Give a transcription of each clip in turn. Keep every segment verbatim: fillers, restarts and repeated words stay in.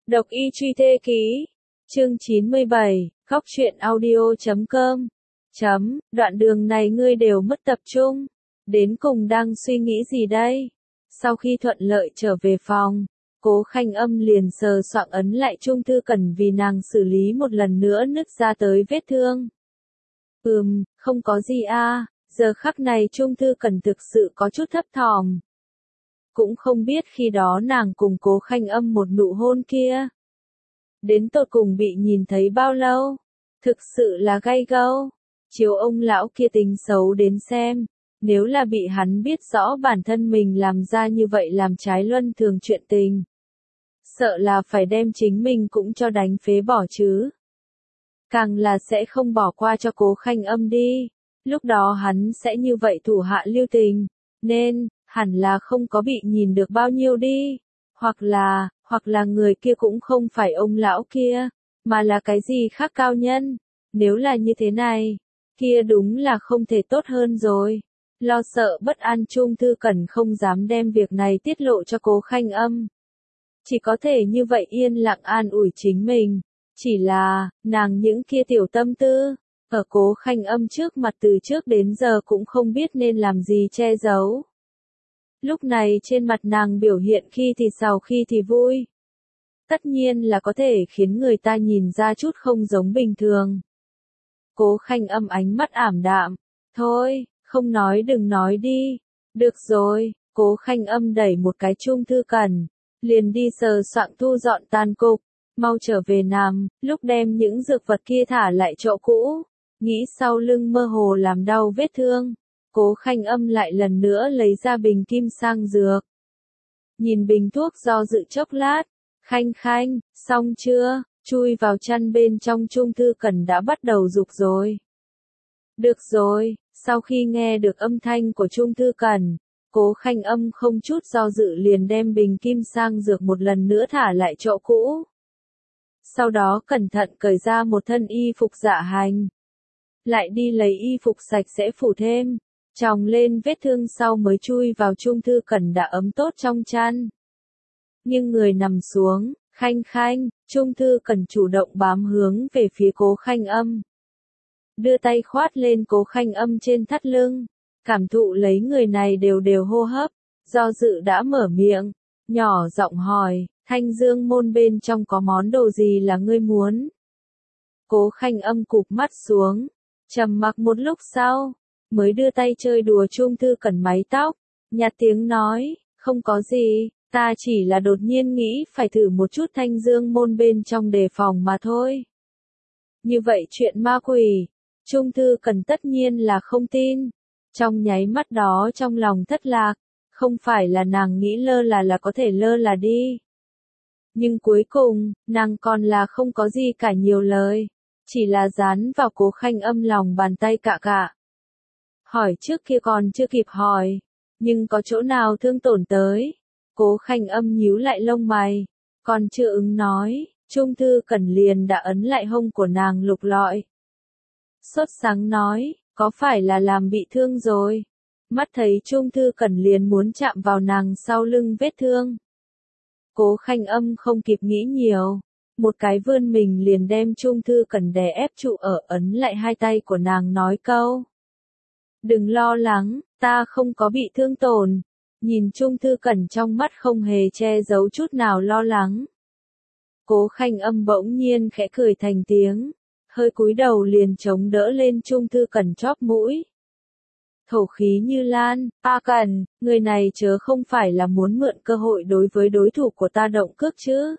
Độc y truy thê ký. Chương chín mươi bảy, khóc chuyện audio chấm com. Chấm, đoạn đường này ngươi đều mất tập trung. Đến cùng đang suy nghĩ gì đây? Sau khi thuận lợi trở về phòng, Cố Khanh Âm liền sờ soạng ấn lại Trung Thư Cẩn vì nàng xử lý một lần nữa nứt ra tới vết thương. Ừm, không có gì a, giờ khắc này Trung Thư Cẩn thực sự có chút thấp thỏm. Cũng không biết khi đó nàng cùng Cố Khanh Âm một nụ hôn kia. Đến tột cùng bị nhìn thấy bao lâu? Thực sự là gay gâu. Chiếu ông lão kia tính xấu đến xem. Nếu là bị hắn biết rõ bản thân mình làm ra như vậy làm trái luân thường chuyện tình. Sợ là phải đem chính mình cũng cho đánh phế bỏ chứ. Càng là sẽ không bỏ qua cho Cố Khanh Âm đi. Lúc đó hắn sẽ như vậy thủ hạ lưu tình. Nên, hẳn là không có bị nhìn được bao nhiêu đi. Hoặc là, hoặc là người kia cũng không phải ông lão kia, mà là cái gì khác cao nhân. Nếu là như thế này, kia đúng là không thể tốt hơn rồi. Lo sợ bất an Trung Thư Cẩn không dám đem việc này tiết lộ cho Cố Khanh Âm. Chỉ có thể như vậy yên lặng an ủi chính mình. Chỉ là, nàng những kia tiểu tâm tư, ở Cố Khanh Âm trước mặt từ trước đến giờ cũng không biết nên làm gì che giấu. Lúc này trên mặt nàng biểu hiện khi thì sầu khi thì vui. Tất nhiên là có thể khiến người ta nhìn ra chút không giống bình thường. Cố Khanh Âm ánh mắt ảm đạm. Thôi, không nói đừng nói đi. Được rồi, Cố Khanh Âm đẩy một cái Trung Thư Cẩn. Liền đi sờ soạng thu dọn tàn cục. Mau trở về nằm, lúc đem những dược vật kia thả lại chỗ cũ. Nghĩ sau lưng mơ hồ làm đau vết thương. Cố Khanh Âm lại lần nữa lấy ra bình kim sang dược. Nhìn bình thuốc do dự chốc lát. Khanh Khanh, xong chưa? Chui vào chăn bên trong Trung Thư Cẩn đã bắt đầu rục rồi. Được rồi, sau khi nghe được âm thanh của Trung Thư Cẩn, Cố Khanh Âm không chút do dự liền đem bình kim sang dược một lần nữa thả lại chỗ cũ. Sau đó cẩn thận cởi ra một thân y phục dạ hành. Lại đi lấy y phục sạch sẽ phủ thêm. Chòng lên vết thương sau mới chui vào Trung Thư Cẩn đã ấm tốt trong chăn. Nhưng người nằm xuống, Khanh Khanh, Trung Thư Cẩn chủ động bám hướng về phía Cố Khanh Âm. Đưa tay khoát lên Cố Khanh Âm trên thắt lưng, cảm thụ lấy người này đều đều hô hấp, do dự đã mở miệng, nhỏ giọng hỏi, Thanh Dương môn bên trong có món đồ gì là ngươi muốn? Cố Khanh Âm cụp mắt xuống, trầm mặc một lúc sau, mới đưa tay chơi đùa Trung Thư Cẩn mái tóc, nhạt tiếng nói, không có gì, ta chỉ là đột nhiên nghĩ phải thử một chút Thanh Dương môn bên trong đề phòng mà thôi. Như vậy chuyện ma quỷ, Trung Thư Cẩn tất nhiên là không tin. Trong nháy mắt đó trong lòng thất lạc, không phải là nàng nghĩ lơ là là có thể lơ là đi. Nhưng cuối cùng, nàng còn là không có gì cả nhiều lời, chỉ là dán vào Cố Khanh Âm lòng bàn tay cạ cạ. Hỏi trước kia còn chưa kịp hỏi, nhưng có chỗ nào thương tổn tới. Cố Khanh Âm nhíu lại lông mày, còn chưa ứng nói, Trung Thư Cẩn liền đã ấn lại hông của nàng lục lọi. Sốt sáng nói, có phải là làm bị thương rồi? Mắt thấy Trung Thư Cẩn liền muốn chạm vào nàng sau lưng vết thương. Cố Khanh Âm không kịp nghĩ nhiều, một cái vươn mình liền đem Trung Thư Cẩn đè ép trụ ở ấn lại hai tay của nàng nói câu. Đừng lo lắng, ta không có bị thương tổn. Nhìn Trung Thư Cẩn trong mắt không hề che giấu chút nào lo lắng. Cố Khanh Âm bỗng nhiên khẽ cười thành tiếng, hơi cúi đầu liền chống đỡ lên Trung Thư Cẩn chóp mũi. Thổ khí như lan, A Cẩn, người này chớ không phải là muốn mượn cơ hội đối với đối thủ của ta động cước chứ.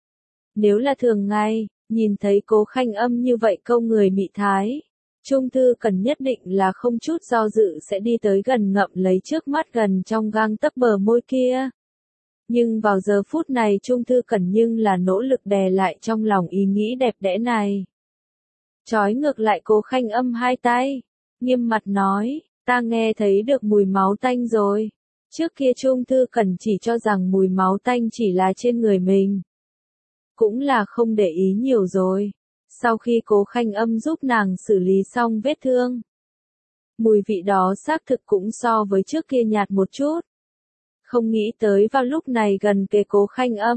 Nếu là thường ngày, nhìn thấy Cố Khanh Âm như vậy câu người mị thái, Trung Thư Cẩn nhất định là không chút do dự sẽ đi tới gần ngậm lấy trước mắt gần trong gang tấc bờ môi kia. Nhưng vào giờ phút này Trung Thư Cẩn nhưng là nỗ lực đè lại trong lòng ý nghĩ đẹp đẽ này. Chói ngược lại Cố Khanh Âm hai tay, nghiêm mặt nói, ta nghe thấy được mùi máu tanh rồi. Trước kia Trung Thư Cẩn chỉ cho rằng mùi máu tanh chỉ là trên người mình. Cũng là không để ý nhiều rồi. Sau khi Cố Khanh Âm giúp nàng xử lý xong vết thương, mùi vị đó xác thực cũng so với trước kia nhạt một chút. Không nghĩ tới vào lúc này gần kề Cố Khanh Âm,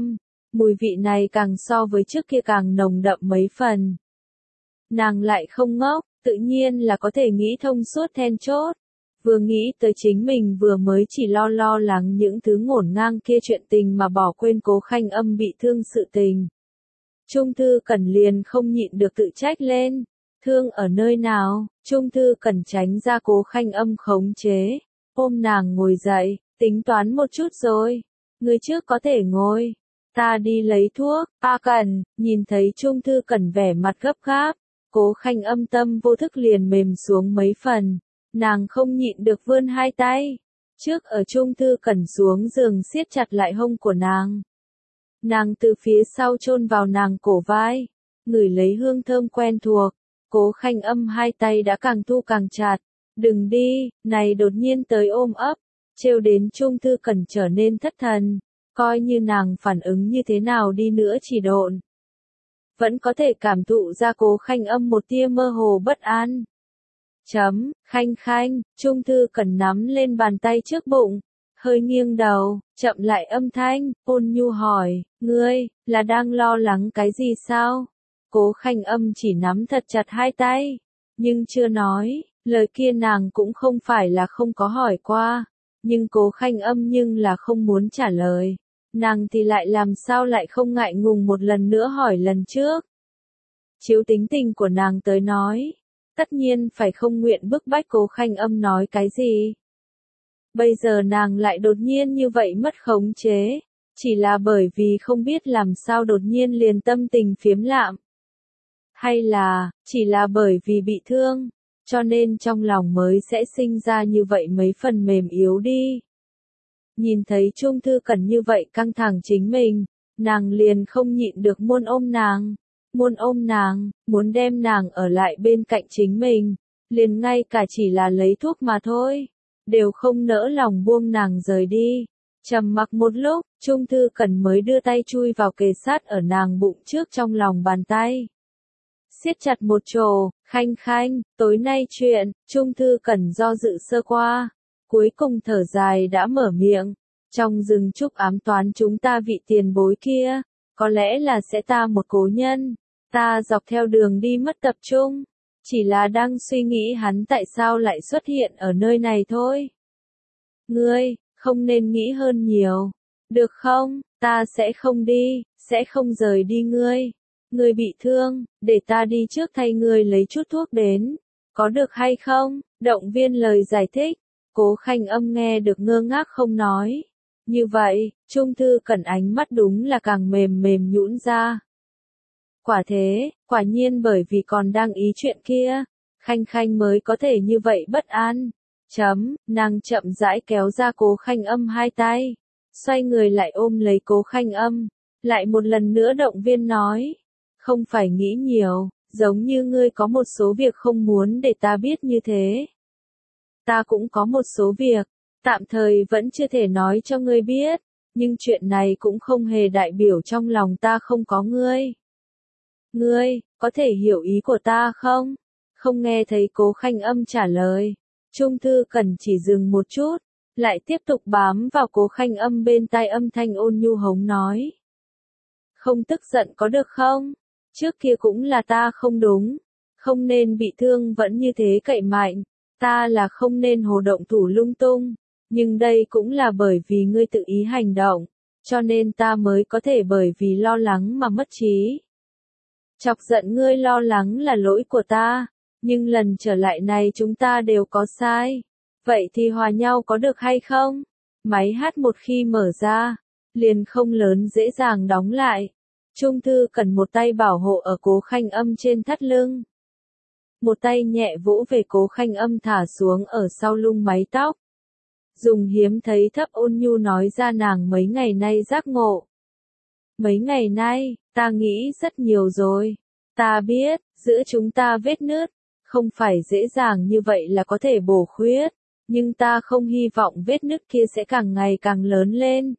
Mùi vị này càng so với trước kia càng nồng đậm mấy phần. Nàng lại không ngốc, tự nhiên là có thể nghĩ thông suốt then chốt. Vừa nghĩ tới chính mình vừa mới chỉ lo lo lắng những thứ ngổn ngang kia chuyện tình mà bỏ quên Cố Khanh Âm bị thương sự tình. Trung Thư Cẩn liền không nhịn được tự trách lên. Thương ở nơi nào? Trung Thư Cẩn tránh ra Cố Khanh Âm khống chế. Ôm nàng ngồi dậy, tính toán một chút rồi. Người trước có thể ngồi. Ta đi lấy thuốc. A Cẩn, nhìn thấy Trung Thư Cẩn vẻ mặt gấp gáp. Cố Khanh Âm tâm vô thức liền mềm xuống mấy phần. Nàng không nhịn được vươn hai tay. Trước ở Trung Thư Cẩn xuống giường siết chặt lại hông của nàng. Nàng từ phía sau chôn vào nàng cổ vai. Ngửi lấy hương thơm quen thuộc. Cố Khanh Âm hai tay đã càng thu càng chặt. Đừng đi, này đột nhiên tới ôm ấp. Trêu đến Trung Thư Cẩn trở nên thất thần. Coi như nàng phản ứng như thế nào đi nữa chỉ độn. Vẫn có thể cảm thụ ra Cố Khanh Âm một tia mơ hồ bất an. Chấm, Khanh Khanh, Trung Thư Cẩn nắm lên bàn tay trước bụng, hơi nghiêng đầu, chậm lại âm thanh, ôn nhu hỏi, ngươi, là đang lo lắng cái gì sao? Cố Khanh Âm chỉ nắm thật chặt hai tay, nhưng chưa nói, lời kia nàng cũng không phải là không có hỏi qua, nhưng Cố Khanh Âm nhưng là không muốn trả lời. Nàng thì lại làm sao lại không ngại ngùng một lần nữa hỏi lần trước. Chiếu tính tình của nàng tới nói, tất nhiên phải không nguyện bức bách Cố Khanh Âm nói cái gì. Bây giờ nàng lại đột nhiên như vậy mất khống chế, chỉ là bởi vì không biết làm sao đột nhiên liền tâm tình phiếm lạm. Hay là, chỉ là bởi vì bị thương, cho nên trong lòng mới sẽ sinh ra như vậy mấy phần mềm yếu đi. Nhìn thấy Trung Thư Cẩn như vậy căng thẳng chính mình, nàng liền không nhịn được muốn ôm nàng. Muốn ôm nàng, muốn đem nàng ở lại bên cạnh chính mình, liền ngay cả chỉ là lấy thuốc mà thôi, đều không nỡ lòng buông nàng rời đi. Trầm mặc một lúc, Trung Thư Cẩn mới đưa tay chui vào kề sát ở nàng bụng trước trong lòng bàn tay. Siết chặt một trồ, Khanh Khanh, tối nay chuyện, Trung Thư Cẩn do dự sơ qua, cuối cùng thở dài đã mở miệng, trong rừng trúc ám toán chúng ta vị tiền bối kia, có lẽ là sẽ ta một cố nhân. Ta dọc theo đường đi mất tập trung, chỉ là đang suy nghĩ hắn tại sao lại xuất hiện ở nơi này thôi. Ngươi, không nên nghĩ hơn nhiều, được không? Ta sẽ không đi, sẽ không rời đi ngươi. Ngươi bị thương, để ta đi trước thay ngươi lấy chút thuốc đến, có được hay không? Động viên lời giải thích, Cố Khanh Âm nghe được ngơ ngác không nói. Như vậy, Trung Thư Cẩn ánh mắt đúng là càng mềm mềm nhũn ra. Quả thế, quả nhiên bởi vì còn đang ý chuyện kia, Khanh Khanh mới có thể như vậy bất an. Chấm, nàng chậm rãi kéo ra Cố Khanh Âm hai tay, xoay người lại ôm lấy Cố Khanh Âm, lại một lần nữa động viên nói, không phải nghĩ nhiều, giống như ngươi có một số việc không muốn để ta biết như thế. Ta cũng có một số việc, tạm thời vẫn chưa thể nói cho ngươi biết, nhưng chuyện này cũng không hề đại biểu trong lòng ta không có ngươi. Ngươi, có thể hiểu ý của ta không? Không nghe thấy Cố Khanh Âm trả lời. Trung Thư Cẩn chỉ dừng một chút, lại tiếp tục bám vào Cố Khanh Âm bên tai âm thanh ôn nhu hống nói. Không tức giận có được không? Trước kia cũng là ta không đúng, không nên bị thương vẫn như thế cậy mạnh, ta là không nên hồ động thủ lung tung, nhưng đây cũng là bởi vì ngươi tự ý hành động, cho nên ta mới có thể bởi vì lo lắng mà mất trí. Chọc giận ngươi lo lắng là lỗi của ta, nhưng lần trở lại này chúng ta đều có sai. Vậy thì hòa nhau có được hay không? Máy hát một khi mở ra, liền không lớn dễ dàng đóng lại. Trung Thư cần một tay bảo hộ ở Cố Khanh Âm trên thắt lưng. Một tay nhẹ vỗ về Cố Khanh Âm thả xuống ở sau lưng mái tóc. Dùng hiếm thấy thấp ôn nhu nói ra nàng mấy ngày nay giác ngộ. Mấy ngày nay, ta nghĩ rất nhiều rồi. Ta biết, giữa chúng ta vết nứt, không phải dễ dàng như vậy là có thể bổ khuyết, nhưng ta không hy vọng vết nứt kia sẽ càng ngày càng lớn lên.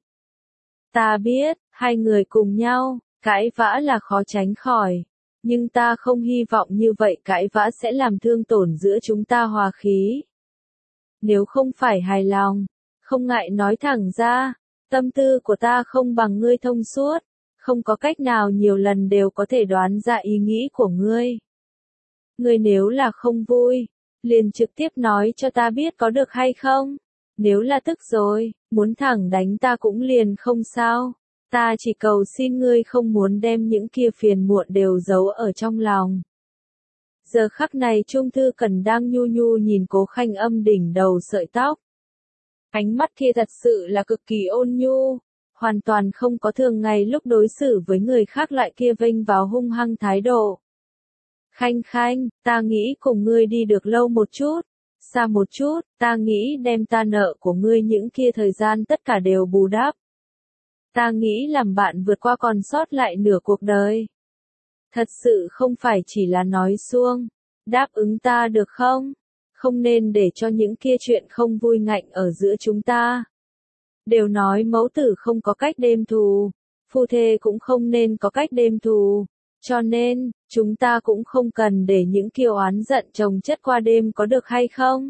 Ta biết, hai người cùng nhau, cãi vã là khó tránh khỏi, nhưng ta không hy vọng như vậy cãi vã sẽ làm thương tổn giữa chúng ta hòa khí. Nếu không phải hài lòng, không ngại nói thẳng ra, tâm tư của ta không bằng ngươi thông suốt, không có cách nào nhiều lần đều có thể đoán ra ý nghĩ của ngươi. Ngươi nếu là không vui, liền trực tiếp nói cho ta biết có được hay không? Nếu là tức rồi, muốn thẳng đánh ta cũng liền không sao. Ta chỉ cầu xin ngươi không muốn đem những kia phiền muộn đều giấu ở trong lòng. Giờ khắc này Trung Thư Cẩn đang nhu nhu nhìn Cố Khanh Âm đỉnh đầu sợi tóc. Ánh mắt kia thật sự là cực kỳ ôn nhu, hoàn toàn không có thường ngày lúc đối xử với người khác loại kia vênh vào hung hăng thái độ. Khanh Khanh, ta nghĩ cùng ngươi đi được lâu một chút, xa một chút, ta nghĩ đem ta nợ của ngươi những kia thời gian tất cả đều bù đắp. Ta nghĩ làm bạn vượt qua còn sót lại nửa cuộc đời. Thật sự không phải chỉ là nói suông, đáp ứng ta được không? Không nên để cho những kia chuyện không vui ngạnh ở giữa chúng ta. Đều nói mẫu tử không có cách đêm thù, phu thê cũng không nên có cách đêm thù, cho nên, chúng ta cũng không cần để những kiêu oán giận chồng chất qua đêm có được hay không?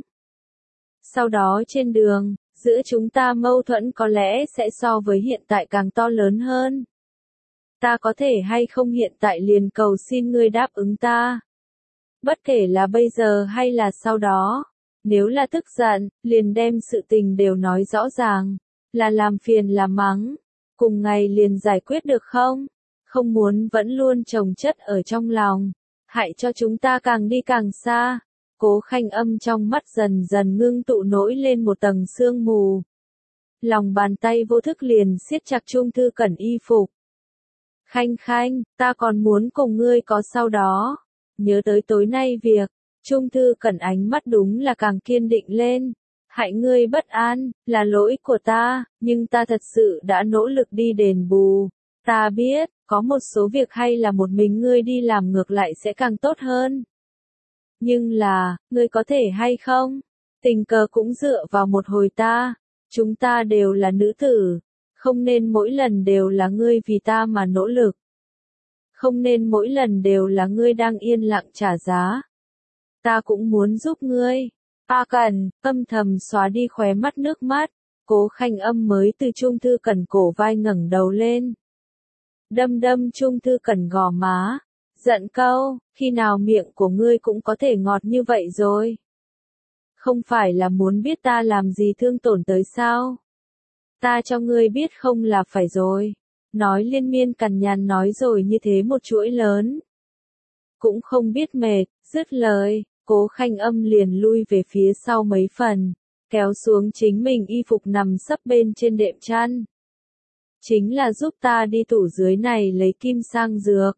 Sau đó trên đường, giữa chúng ta mâu thuẫn có lẽ sẽ so với hiện tại càng to lớn hơn. Ta có thể hay không hiện tại liền cầu xin ngươi đáp ứng ta. Bất kể là bây giờ hay là sau đó, nếu là tức giận, liền đem sự tình đều nói rõ ràng, là làm phiền là mắng, cùng ngày liền giải quyết được không? Không muốn vẫn luôn chồng chất ở trong lòng, hại cho chúng ta càng đi càng xa. Cố Khanh Âm trong mắt dần dần ngưng tụ nổi lên một tầng sương mù. Lòng bàn tay vô thức liền siết chặt Trung Thư Cẩn y phục. Khanh Khanh, ta còn muốn cùng ngươi có sau đó. Nhớ tới tối nay việc, Trung Thư Cẩn ánh mắt đúng là càng kiên định lên. Hại ngươi bất an, là lỗi của ta, nhưng ta thật sự đã nỗ lực đi đền bù. Ta biết, có một số việc hay là một mình ngươi đi làm ngược lại sẽ càng tốt hơn. Nhưng là, ngươi có thể hay không? Tình cờ cũng dựa vào một hồi ta. Chúng ta đều là nữ tử. Không nên mỗi lần đều là ngươi vì ta mà nỗ lực. Không nên mỗi lần đều là ngươi đang yên lặng trả giá. Ta cũng muốn giúp ngươi. A Cẩn, âm thầm xóa đi khóe mắt nước mắt. Cố Khanh Âm mới từ Trung Thư Cẩn cổ vai ngẩng đầu lên. Đâm đâm Trung Thư Cẩn gò má. Giận câu, khi nào miệng của ngươi cũng có thể ngọt như vậy rồi. Không phải là muốn biết ta làm gì thương tổn tới sao? Ta cho ngươi biết không là phải rồi. Nói liên miên cằn nhằn nói rồi như thế một chuỗi lớn. Cũng không biết mệt, dứt lời, Cố Khanh Âm liền lui về phía sau mấy phần, kéo xuống chính mình y phục nằm sấp bên trên đệm chăn. Chính là giúp ta đi tủ dưới này lấy kim sang dược.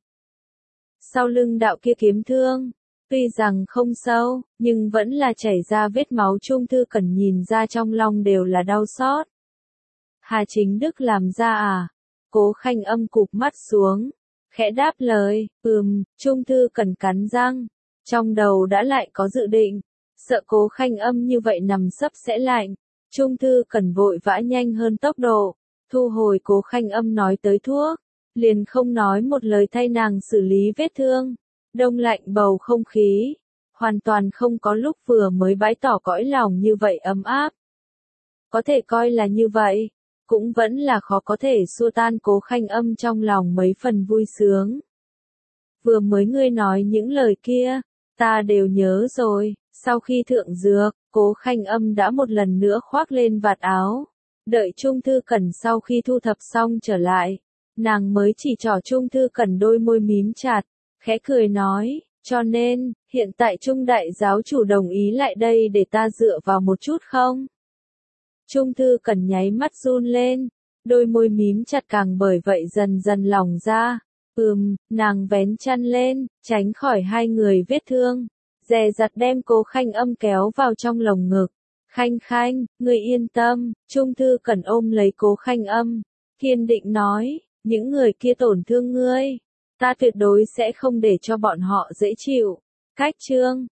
Sau lưng đạo kia kiếm thương, tuy rằng không sâu, nhưng vẫn là chảy ra vết máu. Trung Thư Cẩn nhìn ra trong lòng đều là đau xót. Hà Chính Đức làm ra à? Cố Khanh Âm cụp mắt xuống, khẽ đáp lời, ừm. Trung Thư Cẩn cắn răng, trong đầu đã lại có dự định, sợ Cố Khanh Âm như vậy nằm sấp sẽ lạnh. Trung Thư Cẩn vội vã nhanh hơn tốc độ, thu hồi Cố Khanh Âm nói tới thuốc, liền không nói một lời thay nàng xử lý vết thương. Đông lạnh bầu không khí, hoàn toàn không có lúc vừa mới bãi tỏ cõi lòng như vậy ấm áp. Có thể coi là như vậy, cũng vẫn là khó có thể xua tan Cố Khanh Âm trong lòng mấy phần vui sướng. Vừa mới ngươi nói những lời kia, ta đều nhớ rồi. Sau khi thượng dược, Cố Khanh Âm đã một lần nữa khoác lên vạt áo. Đợi Trung Thư Cẩn sau khi thu thập xong trở lại, nàng mới chỉ trỏ Trung Thư Cẩn đôi môi mím chặt, khẽ cười nói, cho nên, hiện tại Trung đại giáo chủ đồng ý lại đây để ta dựa vào một chút không? Trung Thư Cẩn nháy mắt run lên, đôi môi mím chặt càng bởi vậy dần dần lỏng ra. Ừm, nàng vén chăn lên, tránh khỏi hai người vết thương, dè dặt đem Cố Khanh Âm kéo vào trong lồng ngực. Khanh Khanh, ngươi yên tâm. Trung Thư Cẩn ôm lấy Cố Khanh Âm, kiên định nói, những người kia tổn thương ngươi, ta tuyệt đối sẽ không để cho bọn họ dễ chịu. Cách chương